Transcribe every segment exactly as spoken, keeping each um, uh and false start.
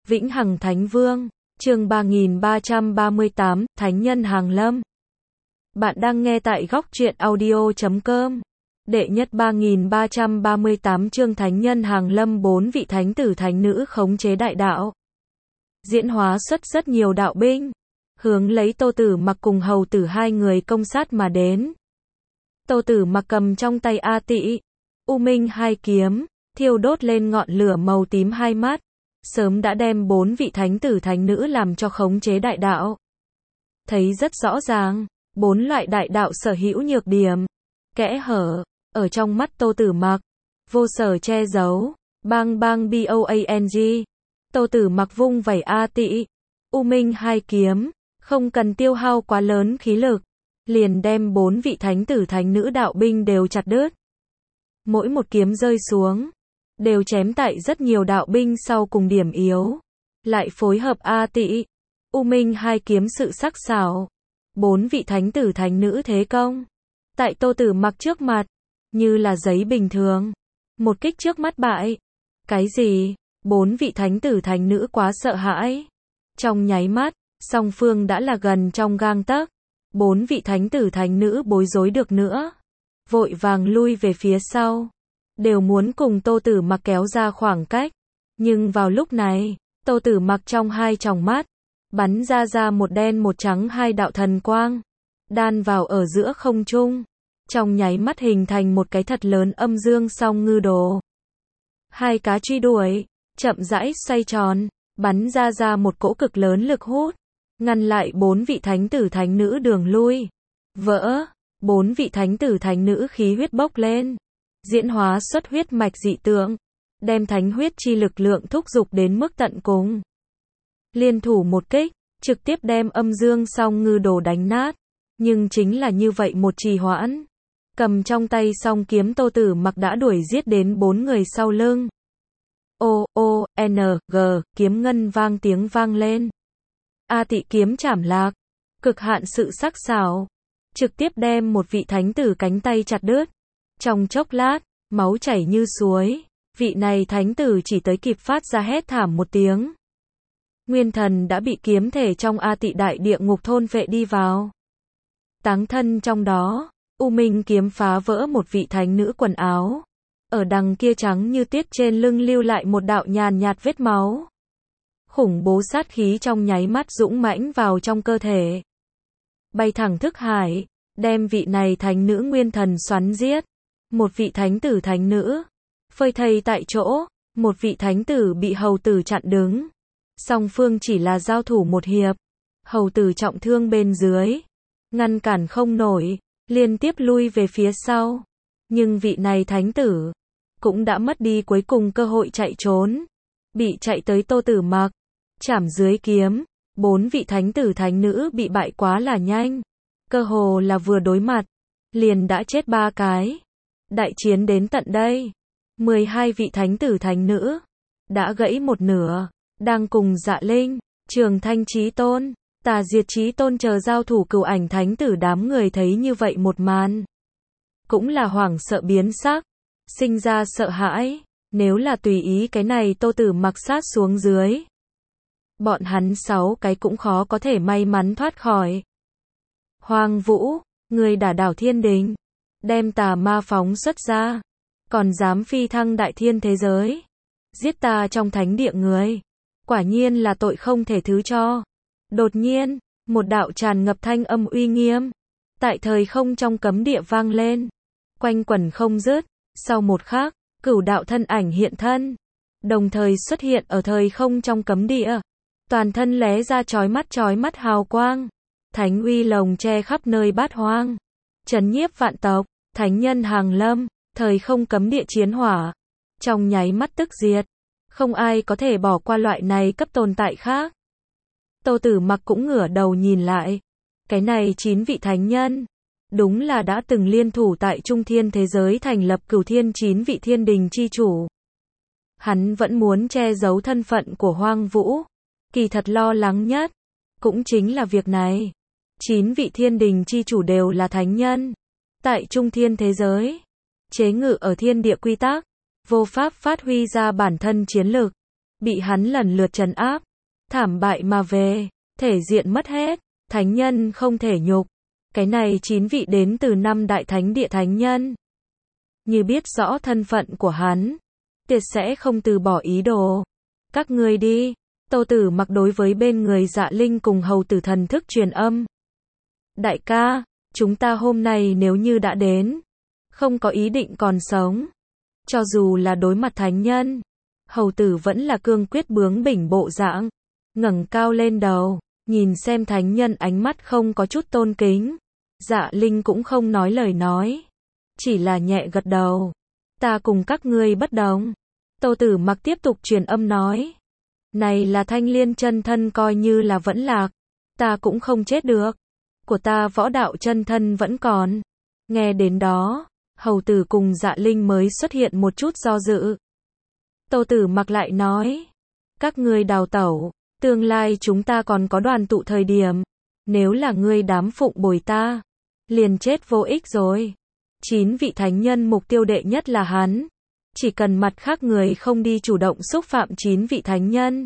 Vĩnh Hằng Thánh Vương, chương ba nghìn ba trăm ba mươi tám, Thánh Nhân Hàng Lâm. Bạn đang nghe tại góc truyện audio chấm com. Đệ nhất ba nghìn ba trăm ba mươi tám chương Thánh Nhân Hàng Lâm, bốn vị thánh tử thánh nữ khống chế đại đạo. Diễn hóa xuất rất nhiều đạo binh, hướng lấy Tô Tử Mặc cùng Hầu Tử hai người công sát mà đến. Tô Tử Mặc cầm trong tay A Tị, U Minh hai kiếm, thiêu đốt lên ngọn lửa màu tím hai mắt, sớm đã đem bốn vị thánh tử thánh nữ làm cho khống chế đại đạo. Thấy rất rõ ràng, bốn loại đại đạo sở hữu nhược điểm, kẽ hở, ở trong mắt Tô Tử Mặc, vô sở che giấu, bang bang boang. Tô Tử Mặc vung vẩy A Tị, U Minh hai kiếm, không cần tiêu hao quá lớn khí lực, liền đem bốn vị thánh tử thánh nữ đạo binh đều chặt đứt. Mỗi một kiếm rơi xuống, đều chém tại rất nhiều đạo binh sau cùng điểm yếu, lại phối hợp A Tị, U Minh hai kiếm sự sắc sảo, bốn vị thánh tử thánh nữ thế công, tại Tô Tử Mặc trước mặt, như là giấy bình thường, một kích trước mắt bại. Cái gì? Bốn vị thánh tử thánh nữ quá sợ hãi. Trong nháy mắt, song phương đã là gần trong gang tấc, bốn vị thánh tử thánh nữ bối rối được nữa, vội vàng lui về phía sau, đều muốn cùng Tô Tử Mặc kéo ra khoảng cách. Nhưng vào lúc này, Tô Tử Mặc trong hai tròng mắt, bắn ra ra một đen một trắng hai đạo thần quang, đan vào ở giữa không trung, trong nháy mắt hình thành một cái thật lớn âm dương song ngư đồ. Hai cá truy đuổi, chậm rãi xoay tròn, bắn ra ra một cỗ cực lớn lực hút, ngăn lại bốn vị thánh tử thánh nữ đường lui. Vỡ, bốn vị thánh tử thánh nữ khí huyết bốc lên, diễn hóa xuất huyết mạch dị tượng, đem thánh huyết chi lực lượng thúc giục đến mức tận cùng. Liên thủ một kích, trực tiếp đem âm dương song ngư đồ đánh nát. Nhưng chính là như vậy một trì hoãn, cầm trong tay song kiếm Tô Tử Mặc đã đuổi giết đến bốn người sau lưng. O, O, N, G, kiếm ngân vang tiếng vang lên. A Tị kiếm chảm lạc, cực hạn sự sắc sảo, trực tiếp đem một vị thánh tử cánh tay chặt đứt. Trong chốc lát, máu chảy như suối, vị này thánh tử chỉ tới kịp phát ra hét thảm một tiếng. Nguyên thần đã bị kiếm thể trong A Tị đại địa ngục thôn phệ đi vào. Táng thân trong đó, U Minh kiếm phá vỡ một vị thánh nữ quần áo, ở đằng kia trắng như tuyết trên lưng lưu lại một đạo nhàn nhạt vết máu. Khủng bố sát khí trong nháy mắt dũng mãnh vào trong cơ thể, bay thẳng thức hải, đem vị này thánh nữ nguyên thần xoắn giết. Một vị thánh tử thánh nữ phơi thây tại chỗ, một vị thánh tử bị hầu tử chặn đứng. Song phương chỉ là giao thủ một hiệp, hầu tử trọng thương bên dưới, ngăn cản không nổi, liên tiếp lui về phía sau. Nhưng vị này thánh tử cũng đã mất đi cuối cùng cơ hội chạy trốn, bị chạy tới Tô Tử Mặc chảm dưới kiếm. Bốn vị thánh tử thánh nữ bị bại quá là nhanh, cơ hồ là vừa đối mặt liền đã chết ba cái. Đại chiến đến tận đây, mười hai vị thánh tử thánh nữ đã gãy một nửa, đang cùng Dạ Linh, Trường Thanh Chí Tôn, Tà Diệt Chí Tôn chờ giao thủ cửu ảnh thánh tử. Đám người thấy như vậy một màn, cũng là hoảng sợ biến sắc, sinh ra sợ hãi. Nếu là tùy ý cái này Tô Tử Mặc sát xuống dưới, bọn hắn sáu cái cũng khó có thể may mắn thoát khỏi. Hoang Vũ, người đả đảo thiên đình, đem tà ma phóng xuất ra, còn dám phi thăng đại thiên thế giới, giết ta trong thánh địa người, quả nhiên là tội không thể thứ cho. Đột nhiên, một đạo tràn ngập thanh âm uy nghiêm, tại thời không trong cấm địa vang lên, quanh quẩn không dứt. Sau một khắc, cửu đạo thân ảnh hiện thân, đồng thời xuất hiện ở thời không trong cấm địa, toàn thân lóe ra chói mắt chói mắt hào quang, thánh uy lồng che khắp nơi bát hoang, trấn nhiếp vạn tộc. Thánh nhân hàng lâm, thời không cấm địa chiến hỏa, trong nháy mắt tức diệt, không ai có thể bỏ qua loại này cấp tồn tại khác. Tô Tử Mặc cũng ngửa đầu nhìn lại, cái này chín vị thánh nhân, đúng là đã từng liên thủ tại Trung Thiên thế giới thành lập Cửu Thiên chín vị thiên đình chi chủ. Hắn vẫn muốn che giấu thân phận của Hoang Vũ, kỳ thật lo lắng nhất cũng chính là việc này. Chín vị thiên đình chi chủ đều là thánh nhân, tại Trung Thiên thế giới, chế ngự ở thiên địa quy tắc, vô pháp phát huy ra bản thân chiến lực. bị hắn lần lượt trấn áp, thảm bại mà về, thể diện mất hết, thánh nhân không thể nhục. Cái này chín vị đến từ năm đại thánh địa thánh nhân. Như biết rõ thân phận của hắn, tuyệt sẽ không từ bỏ ý đồ. Các ngươi đi, Tô Tử Mặc đối với bên người Dạ Linh cùng hầu tử thần thức truyền âm. Đại ca, chúng ta hôm nay nếu như đã đến, không có ý định còn sống. Cho dù là đối mặt thánh nhân, hầu tử vẫn là cương quyết bướng bỉnh bộ dạng, ngẩng cao lên đầu, nhìn xem thánh nhân ánh mắt không có chút tôn kính. Dạ Linh cũng không nói lời nói, chỉ là nhẹ gật đầu. Ta cùng các ngươi bất đồng. Tô Tử Mặc tiếp tục truyền âm nói. Này là Thanh Liên chân thân coi như là vẫn lạc, ta cũng không chết được. Của ta võ đạo chân thân vẫn còn. Nghe đến đó, hầu tử cùng Dạ Linh mới xuất hiện một chút do dự. Tô Tử Mặc lại nói. Các ngươi đào tẩu, tương lai chúng ta còn có đoàn tụ thời điểm. Nếu là ngươi đám phụng bồi ta, liền chết vô ích rồi. Chín vị thánh nhân mục tiêu đệ nhất là hắn. Chỉ cần mặt khác người không đi chủ động xúc phạm chín vị thánh nhân,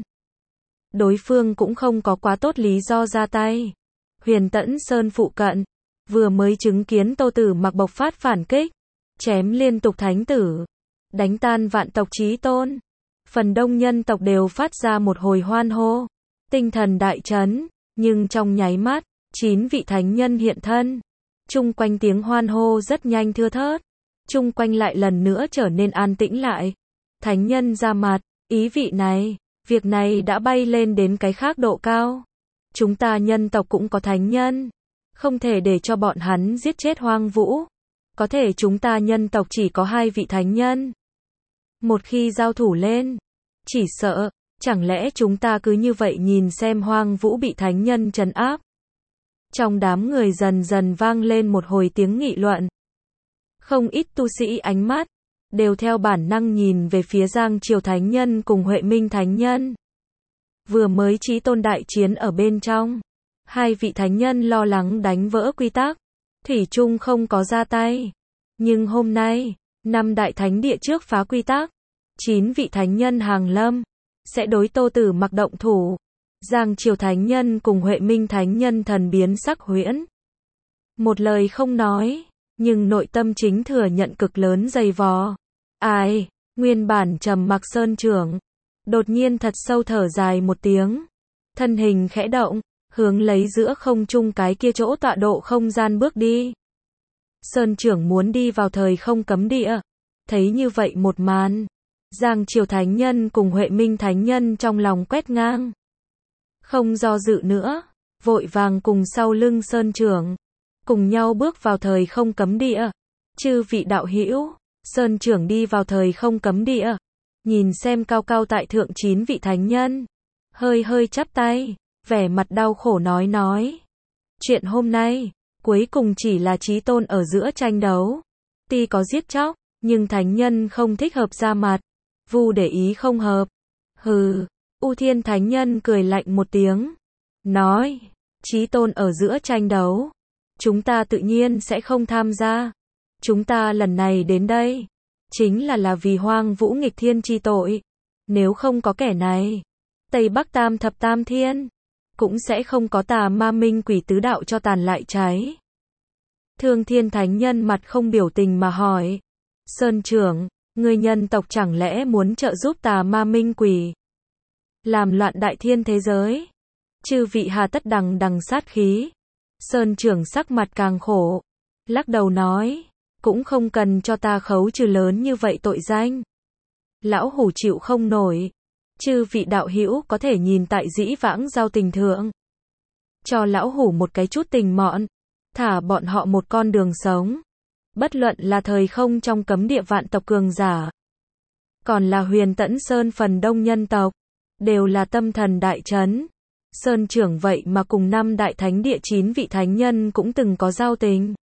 đối phương cũng không có quá tốt lý do ra tay. Huyền Tẫn Sơn phụ cận, vừa mới chứng kiến Tô Tử Mặc bộc phát phản kích, chém liên tục thánh tử, đánh tan vạn tộc chí tôn. Phần đông nhân tộc đều phát ra một hồi hoan hô, tinh thần đại chấn, nhưng trong nháy mắt, chín vị thánh nhân hiện thân. Chung quanh tiếng hoan hô rất nhanh thưa thớt. Chung quanh lại lần nữa trở nên an tĩnh lại. Thánh nhân ra mặt, ý vị này, việc này đã bay lên đến cái khác độ cao. Chúng ta nhân tộc cũng có thánh nhân, không thể để cho bọn hắn giết chết Hoang Vũ. Có thể chúng ta nhân tộc chỉ có hai vị thánh nhân. Một khi giao thủ lên, chỉ sợ, chẳng lẽ chúng ta cứ như vậy nhìn xem Hoang Vũ bị thánh nhân trấn áp. Trong đám người dần dần vang lên một hồi tiếng nghị luận. Không ít tu sĩ ánh mắt, đều theo bản năng nhìn về phía Giang Triều Thánh Nhân cùng Huệ Minh Thánh Nhân. Vừa mới chí tôn đại chiến ở bên trong, hai vị thánh nhân lo lắng đánh vỡ quy tắc, thủy chung không có ra tay. Nhưng hôm nay, năm đại thánh địa trước phá quy tắc, chín vị thánh nhân hàng lâm, sẽ đối Tô Tử Mặc động thủ. Giang Triều Thánh Nhân cùng Huệ Minh Thánh Nhân thần biến sắc huyễn. Một lời không nói, nhưng nội tâm chính thừa nhận cực lớn dày vò. Ai, nguyên bản trầm mặc Sơn trưởng, đột nhiên thật sâu thở dài một tiếng. Thân hình khẽ động, hướng lấy giữa không trung cái kia chỗ tọa độ không gian bước đi. Sơn trưởng muốn đi vào thời không cấm địa. Thấy như vậy một màn, Giang Triều Thánh Nhân cùng Huệ Minh Thánh Nhân trong lòng quét ngang. Không do dự nữa, vội vàng cùng sau lưng Sơn trưởng, cùng nhau bước vào thời không cấm địa. Chư vị đạo hữu, Sơn trưởng đi vào thời không cấm địa, nhìn xem cao cao tại thượng chín vị thánh nhân, hơi hơi chắp tay, vẻ mặt đau khổ nói nói. Chuyện hôm nay, cuối cùng chỉ là chí tôn ở giữa tranh đấu. Tuy có giết chóc, nhưng thánh nhân không thích hợp ra mặt. Vu để ý không hợp. Hừ, U Thiên Thánh Nhân cười lạnh một tiếng. Nói, chí tôn ở giữa tranh đấu. Chúng ta tự nhiên sẽ không tham gia. Chúng ta lần này đến đây, chính là là vì Hoang Vũ nghịch thiên chi tội. Nếu không có kẻ này, Tây Bắc Tam Thập Tam Thiên, cũng sẽ không có tà ma minh quỷ tứ đạo cho tàn lại cháy. Thương Thiên Thánh Nhân mặt không biểu tình mà hỏi. Sơn trưởng, người nhân tộc chẳng lẽ muốn trợ giúp tà ma minh quỷ làm loạn đại thiên thế giới? Chư vị hà tất đằng đằng sát khí. Sơn trưởng sắc mặt càng khổ, lắc đầu nói, cũng không cần cho ta khấu trừ lớn như vậy tội danh. Lão hủ chịu không nổi. Chư vị đạo hữu có thể nhìn tại dĩ vãng giao tình thượng, cho lão hủ một cái chút tình mọn, thả bọn họ một con đường sống. Bất luận là thời không trong cấm địa vạn tộc cường giả, còn là Huyền Tẫn Sơn phần đông nhân tộc, đều là tâm thần đại chấn. Sơn trưởng vậy mà cùng năm đại thánh địa chín vị thánh nhân cũng từng có giao tình.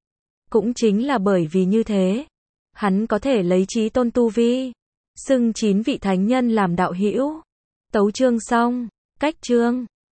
Cũng chính là bởi vì như thế, hắn có thể lấy chí tôn tu vi, xưng chín vị thánh nhân làm đạo hữu. Tấu chương xong, cách chương.